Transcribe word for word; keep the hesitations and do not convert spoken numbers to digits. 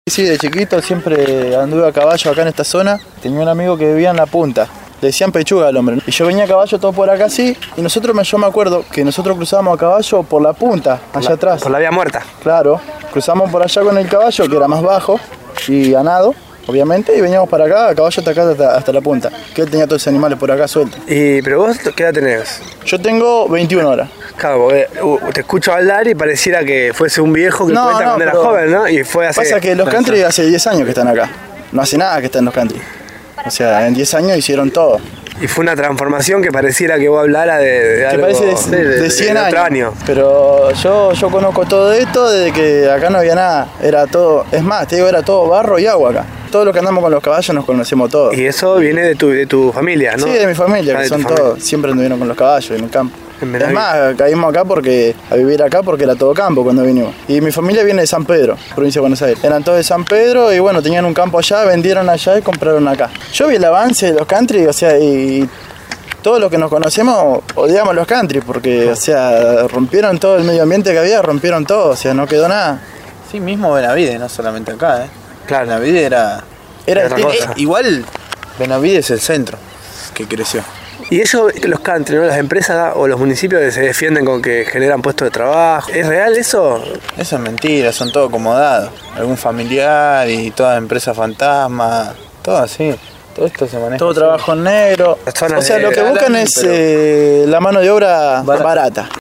Sí, de chiquito siempre anduve a caballo acá en esta zona. Tenía un amigo que vivía en la punta. Le decían pechuga al hombre. Y yo venía a caballo todo por acá así. Y nosotros, yo me acuerdo que nosotros cruzábamos a caballo por la punta, allá la, atrás. Por la vía muerta. Claro. Cruzamos por allá con el caballo, que era más bajo. Y a nado, obviamente. Y veníamos para acá, a caballo hasta acá, hasta, hasta la punta. Que él tenía todos los animales por acá sueltos. Y, ¿pero vos qué edad tenés? Yo tengo veintiuna horas. Claro, porque uh, te escucho hablar y pareciera que fuese un viejo que no, cuenta no, cuando era joven, ¿no? Y fue hace... Pasa que los country hace diez años que están acá. No hace nada que están los country. O sea, en diez años hicieron todo. Y fue una transformación que pareciera que vos hablara de, de algo... Que parece de, de, de, de cien de años. año. Pero yo, yo conozco todo esto desde que acá no había nada. Era todo... Es más, te digo, era todo barro y agua acá. Todos los que andamos con los caballos nos conocemos todos. Y eso viene de tu, de tu familia, ¿no? Sí, de mi familia, ah, que son todos. Siempre anduvieron con los caballos en el campo. Es más, caímos acá porque a vivir acá porque era todo campo cuando vinimos. Y mi familia viene de San Pedro, provincia de Buenos Aires. Eran todos de San Pedro y bueno, tenían un campo allá, vendieron allá y compraron acá. Yo vi el avance de los country, o sea, y todos los que nos conocemos odiamos los country porque, o sea, rompieron todo el medio ambiente que había, rompieron todo, o sea, no quedó nada. Sí, mismo Benavides, no solamente acá, ¿eh? Claro. Benavides era... Era otra el- cosa. Igual Benavides es el centro que creció. Y eso, que los country, ¿no? Las empresas o los municipios se defienden con que generan puestos de trabajo. ¿Es real eso? Eso es mentira, son todo acomodados. Algún familiar y todas empresas fantasma, todo así. Todo esto se maneja. todo así. trabajo en negro. Personas O sea, de- lo que buscan es pero- eh, la mano de obra Barata. barata.